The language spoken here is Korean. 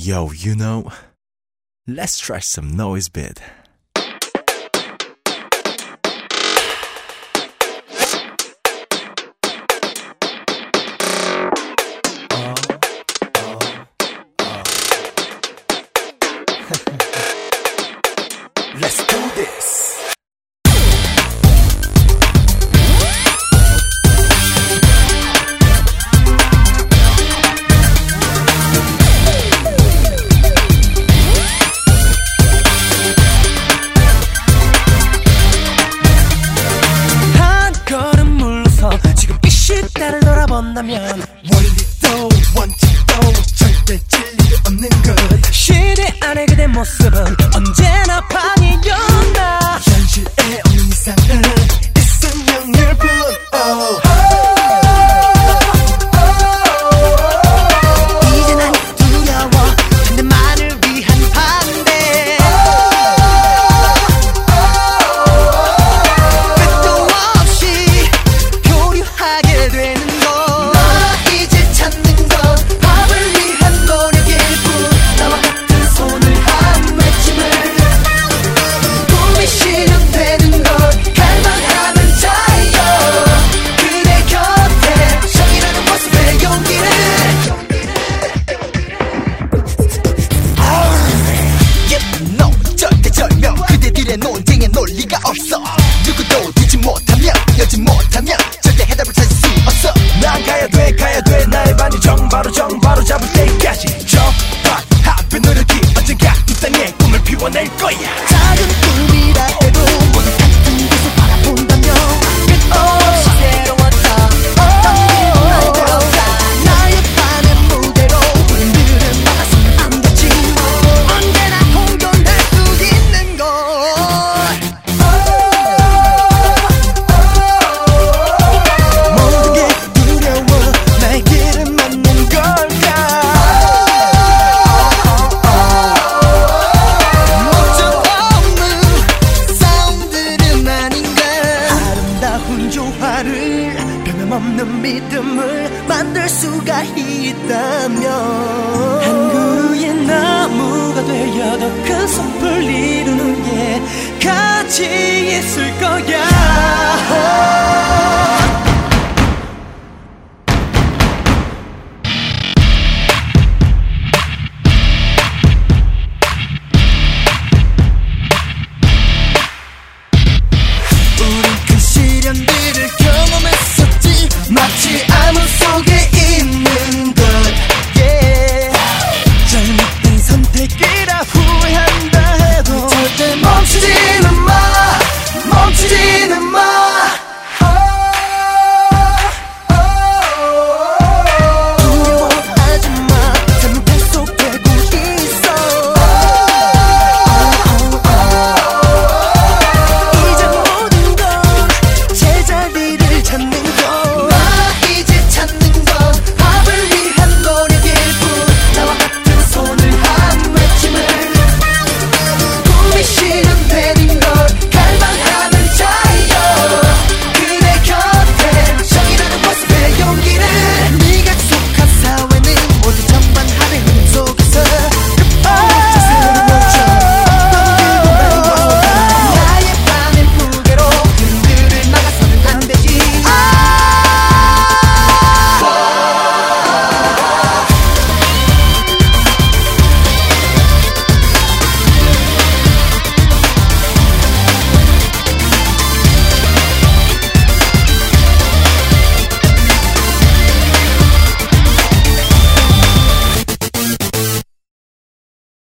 Yo, you know, let's try some noise bit. Let's do this. 지금 이 시대를 돌아본다면 원리도 원칙도 절대 진리가 없는 것. 시대 안에 그대 모습은 언제나 판이었나. 현실에 없는 이상은 이상형일 뿐. 이제 난 두려워 반대만을 위한 반대. 끝도 없이 교류하게 되는 것. 나 이제 찾는 건 밥을 위한 노력일 뿐. 나와 같은 손을 한 맺힘을 꿈이 실현되는 걸 갈망하는 자여. 그대 곁에 정이라는 모습의 용기를. No, 절대절명 그대들의 논쟁에 논리가 없어. 누구도 듣지 못하면 여지 못하면 절대 해답을 찾을 수 없어. 난 가야 돼 나의 반유정 바로 잡을 때까지 저박 하필 노력이 언젠가 이 땅에 꿈을 피워낼 거야. 작은 꿈이라 해도 문 같은 곳을 바라본다면 끝없이 새로웠다. 덤비는 날 배웠다. 나의 반의 무대로 우린들은 막아서는 안 되지. 언제나 공존할 수 있는 걸. 모든 게 두려워 나의 길을 막는 걸까. 목적 없는 사운드는 아닌가. 아름다운 조화를 변함없는 믿음을 만들 수가 있다면 한 그루의 나무가 되어 더 큰 숲을 이루는 게 가치 있을 거야.